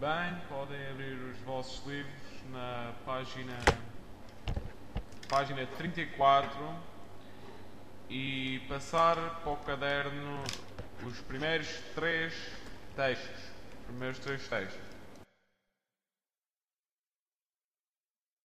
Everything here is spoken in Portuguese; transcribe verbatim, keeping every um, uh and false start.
Bem, podem abrir os vossos livros na página, página trinta e quatro e passar para o caderno os primeiros três textos. Primeiros três textos.